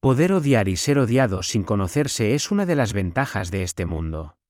Poder odiar y ser odiado sin conocerse es una de las ventajas de este mundo.